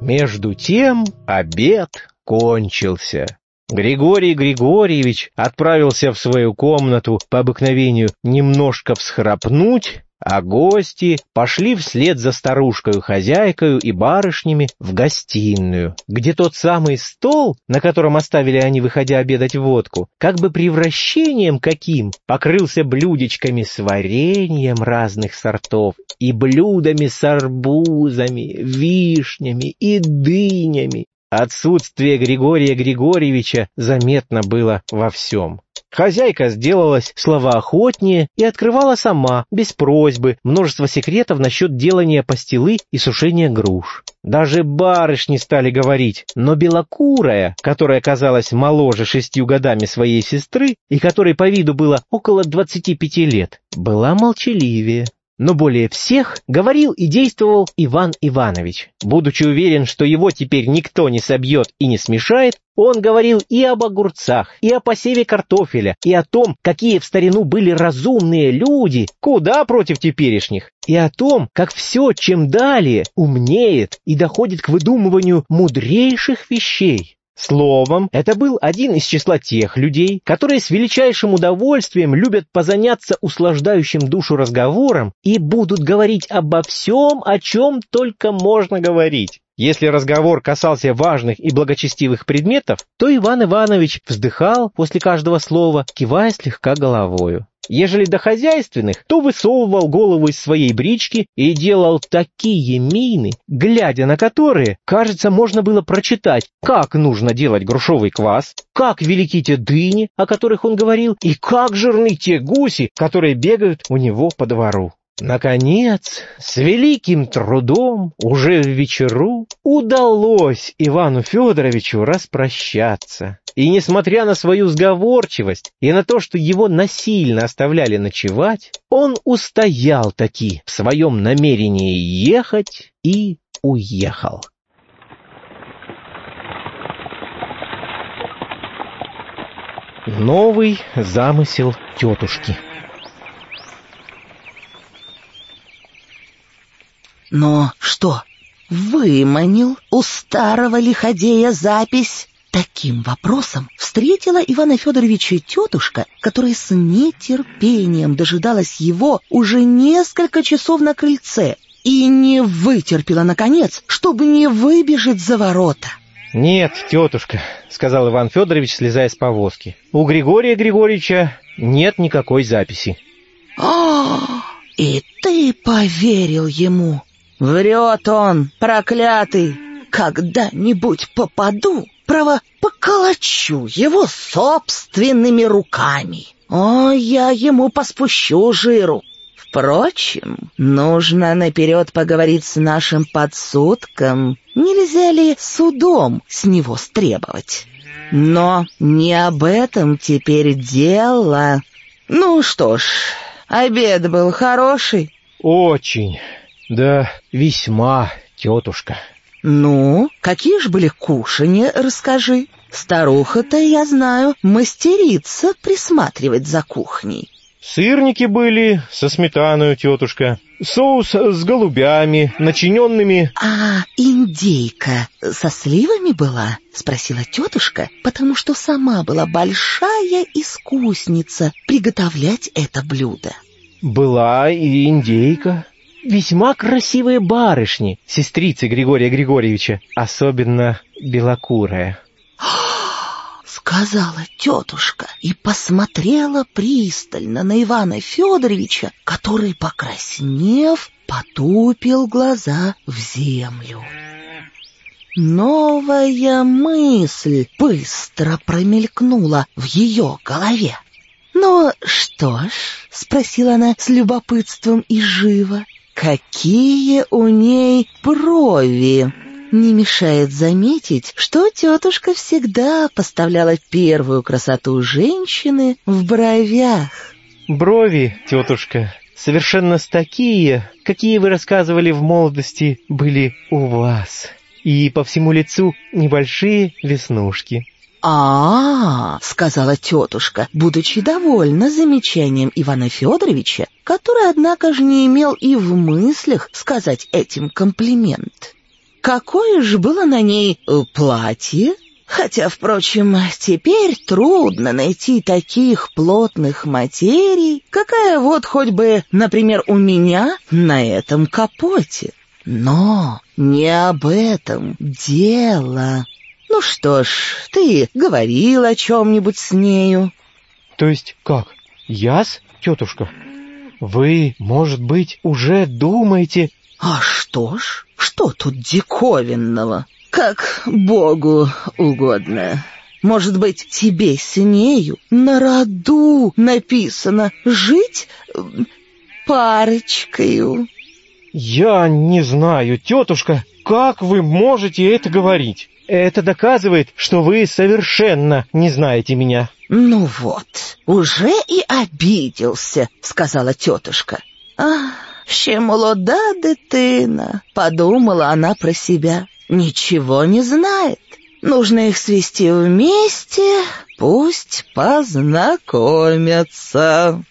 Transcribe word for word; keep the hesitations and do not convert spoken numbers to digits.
Между тем обед кончился. Григорий Григорьевич отправился в свою комнату по обыкновению немножко всхрапнуть, а гости пошли вслед за старушкою-хозяйкою и барышнями в гостиную, где тот самый стол, на котором оставили они, выходя обедать, водку, как бы превращением каким покрылся блюдечками с вареньем разных сортов и блюдами с арбузами, вишнями и дынями. Отсутствие Григория Григорьевича заметно было во всем. Хозяйка сделалась словоохотнее и открывала сама, без просьбы, множество секретов насчет делания пастилы и сушения груш. Даже барышни стали говорить, но белокурая, которая казалась моложе шестью годами своей сестры и которой по виду было около двадцати пяти лет, была молчаливее. Но более всех говорил и действовал Иван Иванович. Будучи уверен, что его теперь никто не собьет и не смешает, он говорил и об огурцах, и о посеве картофеля, и о том, какие в старину были разумные люди, куда против теперешних, и о том, как все, чем далее, умнеет и доходит к выдумыванию мудрейших вещей. Словом, это был один из числа тех людей, которые с величайшим удовольствием любят позаняться услаждающим душу разговором и будут говорить обо всем, о чем только можно говорить. Если разговор касался важных и благочестивых предметов, то Иван Иванович вздыхал после каждого слова, кивая слегка головою. Ежели до хозяйственных, то высовывал голову из своей брички и делал такие мины, глядя на которые, кажется, можно было прочитать, как нужно делать грушовый квас, как велики те дыни, о которых он говорил, и как жирны те гуси, которые бегают у него по двору. Наконец, с великим трудом, уже в вечеру, удалось Ивану Федоровичу распрощаться. И, несмотря на свою сговорчивость и на то, что его насильно оставляли ночевать, он устоял таки в своем намерении ехать и уехал. Новый замысел тетушки. Но что, выманил у старого лиходея запись? Таким вопросом встретила Ивана Федоровича тетушка, которая с нетерпением дожидалась его уже несколько часов на крыльце и не вытерпела, наконец, чтобы не выбежать за ворота. «Нет, тетушка», — сказал Иван Федорович, слезая с повозки, — «у Григория Григорьевича нет никакой записи». «А, и ты поверил ему? Врет он, проклятый! Когда-нибудь попаду, право, поколочу его собственными руками. О, я ему поспущу жиру. Впрочем, нужно наперед поговорить с нашим подсудком, нельзя ли судом с него стребовать. Но не об этом теперь дело. Ну что ж, обед был хороший?» «Очень, да весьма, тетушка». «Ну, какие ж были кушанья, расскажи. Старуха-то, я знаю, мастерица присматривать за кухней». «Сырники были со сметаной, тетушка, соус с голубями, начиненными...» «А индейка со сливами была?» — спросила тетушка, потому что сама была большая искусница приготовлять это блюдо. «Была и индейка. Весьма красивые барышни, сестрицы Григория Григорьевича, особенно белокурая». Сказала тетушка и посмотрела пристально на Ивана Федоровича, который, покраснев, потупил глаза в землю. Новая мысль быстро промелькнула в ее голове. «Ну что ж», — спросила она с любопытством и живо, — «какие у ней брови?» Не мешает заметить, что тетушка всегда поставляла первую красоту женщины в бровях. «Брови, тетушка, совершенно такие, какие вы рассказывали в молодости, были у вас, и по всему лицу небольшие веснушки». «А-а-а», — сказала тетушка, будучи довольна замечанием Ивана Федоровича, который, однако же, не имел и в мыслях сказать этим комплимент. какое же было на ней э, платье? Хотя, впрочем, теперь трудно найти таких плотных материй, какая вот хоть бы, например, у меня на этом капоте. Но не об этом дело. Ну что ж, ты говорил о чем-нибудь с нею? То есть как? Я-с, тетушка? Вы, может быть, уже думаете... А что ж, что тут диковинного? Как Богу угодно. Может быть, тебе с нею на роду написано жить парочкою? Я не знаю, тетушка, как вы можете это говорить? Это доказывает, что вы совершенно не знаете меня. Ну вот, уже и обиделся, сказала тетушка. Ах, ще молода дитина, подумала она про себя. Ничего не знает. Нужно их свести вместе, пусть познакомятся.